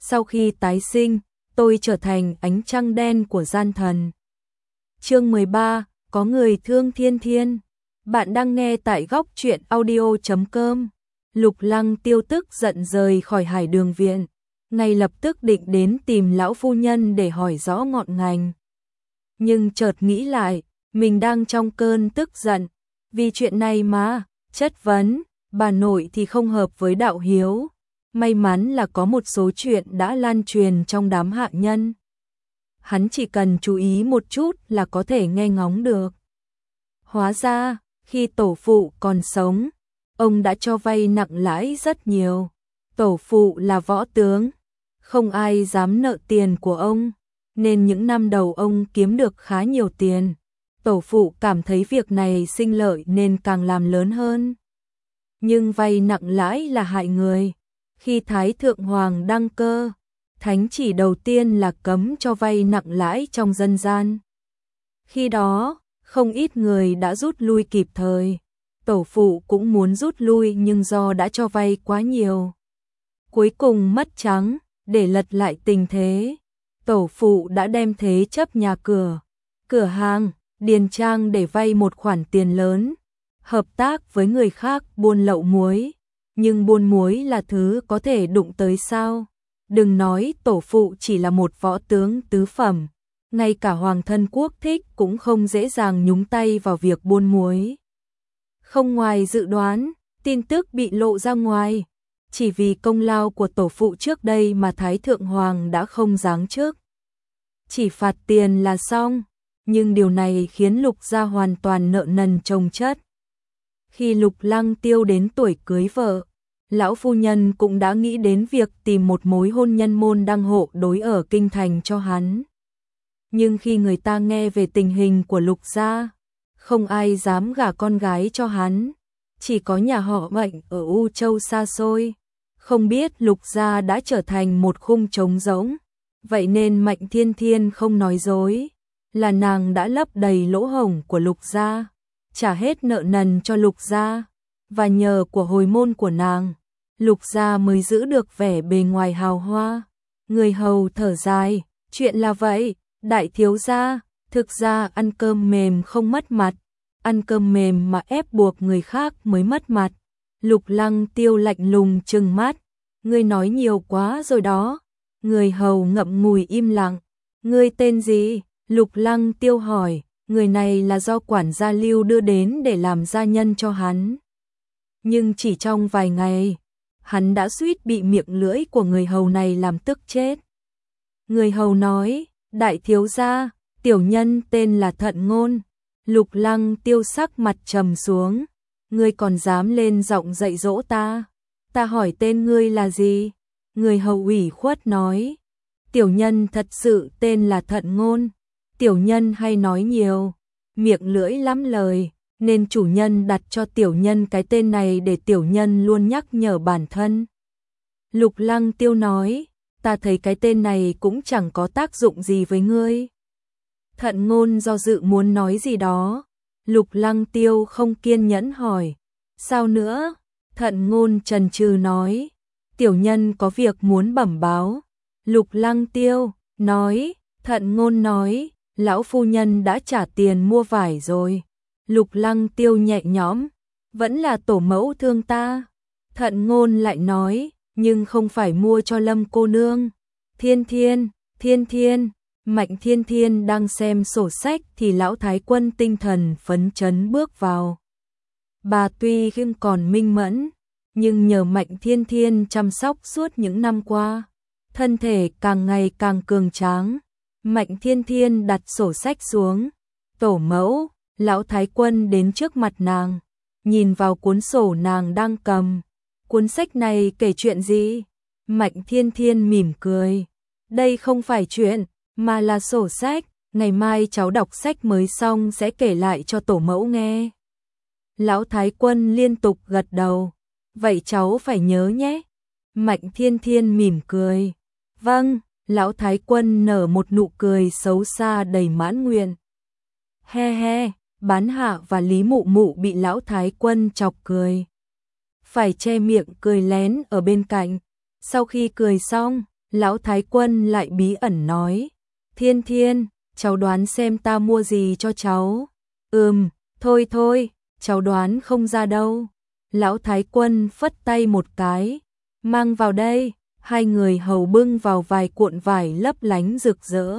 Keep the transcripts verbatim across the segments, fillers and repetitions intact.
sau khi tái sinh, tôi trở thành ánh trăng đen của gian thần. Chương mười ba, có người thương Thiên Thiên. Bạn đang nghe tại góc truyện audio chấm com. Lục Lăng Tiêu tức giận rời khỏi Hải Đường viện, ngay lập tức định đến tìm lão phu nhân để hỏi rõ ngọn ngành. Nhưng chợt nghĩ lại, mình đang trong cơn tức giận, vì chuyện này mà, chất vấn, bà nội thì không hợp với đạo hiếu. May mắn là có một số chuyện đã lan truyền trong đám hạ nhân. Hắn chỉ cần chú ý một chút là có thể nghe ngóng được. Hóa ra, khi tổ phụ còn sống, ông đã cho vay nặng lãi rất nhiều. Tổ phụ là võ tướng, không ai dám nợ tiền của ông, nên những năm đầu ông kiếm được khá nhiều tiền. Tổ phụ cảm thấy việc này sinh lợi nên càng làm lớn hơn. Nhưng vay nặng lãi là hại người. Khi Thái Thượng Hoàng đăng cơ, thánh chỉ đầu tiên là cấm cho vay nặng lãi trong dân gian. Khi đó, không ít người đã rút lui kịp thời. Tổ phụ cũng muốn rút lui nhưng do đã cho vay quá nhiều, cuối cùng mất trắng. Để lật lại tình thế, tổ phụ đã đem thế chấp nhà cửa, cửa hàng, điền trang để vay một khoản tiền lớn, hợp tác với người khác buôn lậu muối. Nhưng buôn muối là thứ có thể đụng tới sao? Đừng nói tổ phụ chỉ là một võ tướng tứ phẩm, ngay cả hoàng thân quốc thích cũng không dễ dàng nhúng tay vào việc buôn muối. Không ngoài dự đoán, tin tức bị lộ ra ngoài. Chỉ vì công lao của tổ phụ trước đây mà Thái Thượng Hoàng đã không giáng chức, chỉ phạt tiền là xong. Nhưng điều này khiến Lục gia hoàn toàn nợ nần chồng chất. Khi Lục Lăng Tiêu đến tuổi cưới vợ, lão phu nhân cũng đã nghĩ đến việc tìm một mối hôn nhân môn đăng hộ đối ở kinh thành cho hắn. Nhưng khi người ta nghe về tình hình của Lục gia, không ai dám gả con gái cho hắn. Chỉ có nhà họ Mạnh ở U Châu xa xôi, không biết Lục gia đã trở thành một khung trống rỗng. Vậy nên Mạnh Thiên Thiên không nói dối, là nàng đã lấp đầy lỗ hổng của Lục gia, trả hết nợ nần cho Lục gia, và nhờ của hồi môn của nàng, Lục gia mới giữ được vẻ bề ngoài hào hoa. Người hầu thở dài, chuyện là vậy, đại thiếu gia, thực ra ăn cơm mềm không mất mặt, ăn cơm mềm mà ép buộc người khác mới mất mặt. Lục Lăng Tiêu lạnh lùng trừng mắt, ngươi nói nhiều quá rồi đó. Người hầu ngậm ngùi im lặng. Ngươi tên gì? Lục Lăng Tiêu hỏi. Người này là do quản gia Lưu đưa đến để làm gia nhân cho hắn. Nhưng chỉ trong vài ngày, hắn đã suýt bị miệng lưỡi của người hầu này làm tức chết. Người hầu nói, đại thiếu gia, tiểu nhân tên là Thận Ngôn. Lục Lăng Tiêu sắc mặt trầm xuống. Ngươi còn dám lên giọng dạy dỗ ta? Ta hỏi tên ngươi là gì? Người hầu ủy khuất nói, tiểu nhân thật sự tên là Thận Ngôn. Tiểu nhân hay nói nhiều, miệng lưỡi lắm lời, nên chủ nhân đặt cho tiểu nhân cái tên này để tiểu nhân luôn nhắc nhở bản thân. Lục Lăng Tiêu nói, ta thấy cái tên này cũng chẳng có tác dụng gì với ngươi. Thận Ngôn do dự muốn nói gì đó. Lục Lăng Tiêu không kiên nhẫn hỏi, sao nữa? Thận Ngôn chần chừ nói, tiểu nhân có việc muốn bẩm báo. Lục Lăng Tiêu nói, Thận Ngôn nói, lão phu nhân đã trả tiền mua vải rồi. Lục Lăng Tiêu nhẹ nhõm, vẫn là tổ mẫu thương ta. Thận Ngôn lại nói, nhưng không phải mua cho Lâm cô nương. Thiên Thiên, Thiên Thiên. Mạnh Thiên Thiên đang xem sổ sách thì lão thái quân tinh thần phấn chấn bước vào. Bà tuy không còn minh mẫn, nhưng nhờ Mạnh Thiên Thiên chăm sóc suốt những năm qua, thân thể càng ngày càng cường tráng. Mạnh Thiên Thiên đặt sổ sách xuống. Tổ mẫu, lão thái quân đến trước mặt nàng, nhìn vào cuốn sổ nàng đang cầm. Cuốn sách này kể chuyện gì? Mạnh Thiên Thiên mỉm cười. Đây không phải chuyện, mà là sổ sách, ngày mai cháu đọc sách mới xong sẽ kể lại cho tổ mẫu nghe. Lão thái quân liên tục gật đầu. Vậy cháu phải nhớ nhé. Mạnh Thiên Thiên mỉm cười. Vâng, lão thái quân nở một nụ cười xấu xa đầy mãn nguyện. He he, Bán Hạ và Lý Mụ Mụ bị lão thái quân chọc cười, phải che miệng cười lén ở bên cạnh. Sau khi cười xong, Lão Thái Quân lại bí ẩn nói, Thiên Thiên, cháu đoán xem ta mua gì cho cháu. Ừm, thôi thôi, cháu đoán không ra đâu. Lão Thái Quân phất tay một cái, mang vào đây, hai người hầu bưng vào vài cuộn vải lấp lánh rực rỡ.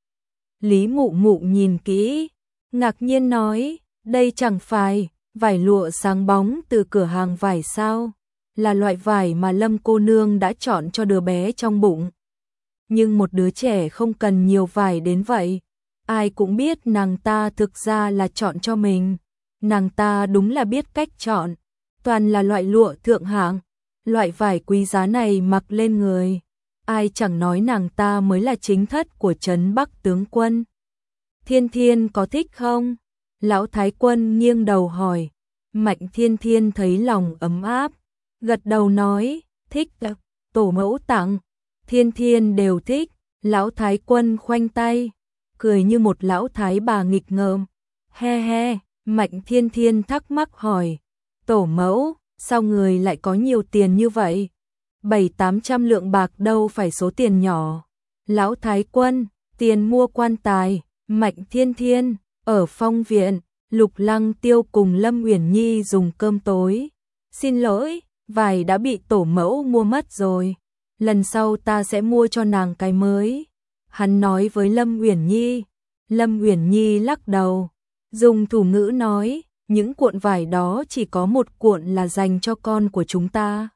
Lý Mụ Mụ nhìn kỹ, ngạc nhiên nói, đây chẳng phải vải lụa sáng bóng từ cửa hàng vải sao, là loại vải mà Lâm cô nương đã chọn cho đứa bé trong bụng. Nhưng một đứa trẻ không cần nhiều vải đến vậy, ai cũng biết nàng ta thực ra là chọn cho mình. Nàng ta đúng là biết cách chọn, toàn là loại lụa thượng hạng, loại vải quý giá này mặc lên người, ai chẳng nói nàng ta mới là chính thất của trấn Bắc tướng quân. Thiên Thiên có thích không? Lão Thái Quân nghiêng đầu hỏi. Mạnh Thiên Thiên thấy lòng ấm áp, gật đầu nói, thích, tổ mẫu tặng, Thiên Thiên đều thích. Lão Thái Quân khoanh tay, cười như một lão thái bà nghịch ngợm. He he, Mạnh Thiên Thiên thắc mắc hỏi, tổ mẫu, sao người lại có nhiều tiền như vậy? Bảy tám trăm lượng bạc đâu phải số tiền nhỏ. Lão Thái Quân, tiền mua quan tài. Mạnh Thiên Thiên, ở Phong viện, Lục Lăng Tiêu cùng Lâm Uyển Nhi dùng cơm tối. Xin lỗi, vải đã bị tổ mẫu mua mất rồi. Lần sau ta sẽ mua cho nàng cái mới. Hắn nói với Lâm Uyển Nhi. Lâm Uyển Nhi lắc đầu, dùng thủ ngữ nói, những cuộn vải đó chỉ có một cuộn là dành cho con của chúng ta.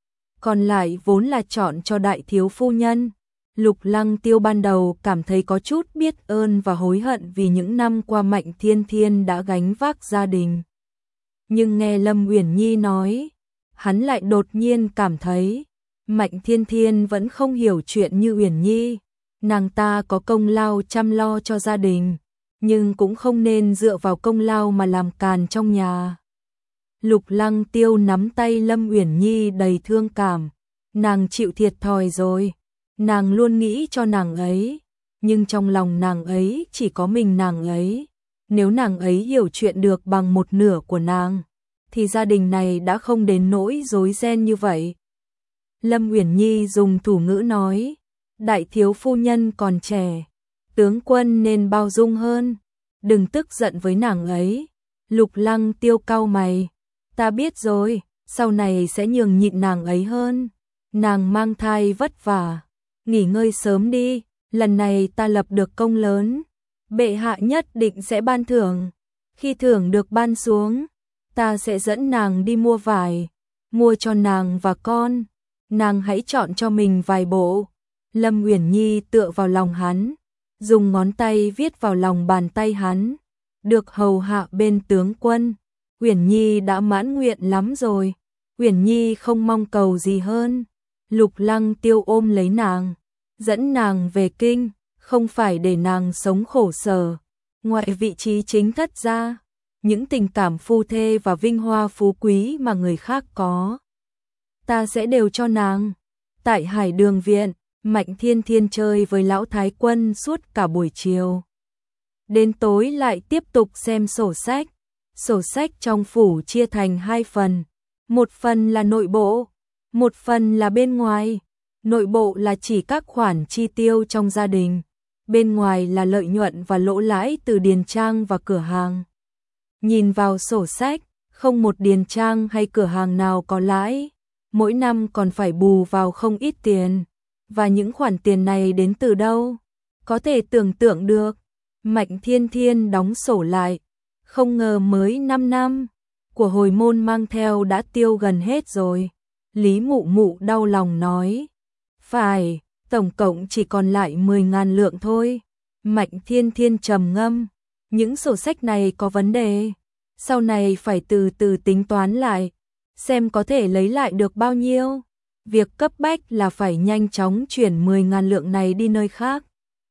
Còn lại vốn là chọn cho đại thiếu phu nhân. Lục Lăng Tiêu ban đầu cảm thấy có chút biết ơn và hối hận vì những năm qua Mạnh Thiên Thiên đã gánh vác gia đình. Nhưng nghe Lâm Uyển Nhi nói, hắn lại đột nhiên cảm thấy Mạnh Thiên Thiên vẫn không hiểu chuyện như Uyển Nhi. Nàng ta có công lao chăm lo cho gia đình, nhưng cũng không nên dựa vào công lao mà làm càn trong nhà. Lục Lăng Tiêu nắm tay Lâm Uyển Nhi đầy thương cảm. Nàng chịu thiệt thòi rồi. Nàng luôn nghĩ cho nàng ấy, nhưng trong lòng nàng ấy chỉ có mình nàng ấy. Nếu nàng ấy hiểu chuyện được bằng một nửa của nàng, thì gia đình này đã không đến nỗi rối ren như vậy. Lâm Uyển Nhi dùng thủ ngữ nói, đại thiếu phu nhân còn trẻ, tướng quân nên bao dung hơn, đừng tức giận với nàng ấy. Lục Lăng Tiêu cau mày, ta biết rồi, sau này sẽ nhường nhịn nàng ấy hơn. Nàng mang thai vất vả, nghỉ ngơi sớm đi, lần này ta lập được công lớn, bệ hạ nhất định sẽ ban thưởng. Khi thưởng được ban xuống, ta sẽ dẫn nàng đi mua vải, mua cho nàng và con, nàng hãy chọn cho mình vài bộ. Lâm Uyển Nhi tựa vào lòng hắn, dùng ngón tay viết vào lòng bàn tay hắn, được hầu hạ bên tướng quân. Uyển Nhi đã mãn nguyện lắm rồi, Uyển Nhi không mong cầu gì hơn. Lục Lăng Tiêu ôm lấy nàng, dẫn nàng về kinh, không phải để nàng sống khổ sở. Ngoài vị trí chính thất ra, những tình cảm phu thê và vinh hoa phú quý mà người khác có, ta sẽ đều cho nàng. Tại Hải Đường viện, Mạnh Thiên Thiên chơi với Lão Thái Quân suốt cả buổi chiều. Đến tối lại tiếp tục xem sổ sách. Sổ sách trong phủ chia thành hai phần, một phần là nội bộ, một phần là bên ngoài. Nội bộ là chỉ các khoản chi tiêu trong gia đình, bên ngoài là lợi nhuận và lỗ lãi từ điền trang và cửa hàng. Nhìn vào sổ sách, không một điền trang hay cửa hàng nào có lãi, mỗi năm còn phải bù vào không ít tiền. Và những khoản tiền này đến từ đâu? Có thể tưởng tượng được. Mạnh Thiên Thiên đóng sổ lại, không ngờ mới năm năm của hồi môn mang theo đã tiêu gần hết rồi. Lý Mụ Mụ đau lòng nói, phải, tổng cộng chỉ còn lại mười ngàn lượng thôi. Mạnh Thiên Thiên trầm ngâm, những sổ sách này có vấn đề, sau này phải từ từ tính toán lại, xem có thể lấy lại được bao nhiêu. Việc cấp bách là phải nhanh chóng chuyển mười ngàn lượng này đi nơi khác.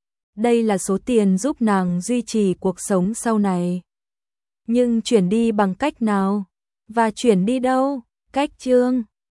Đây là số tiền giúp nàng duy trì cuộc sống sau này. Nhưng chuyển đi bằng cách nào? Và chuyển đi đâu? Cách chương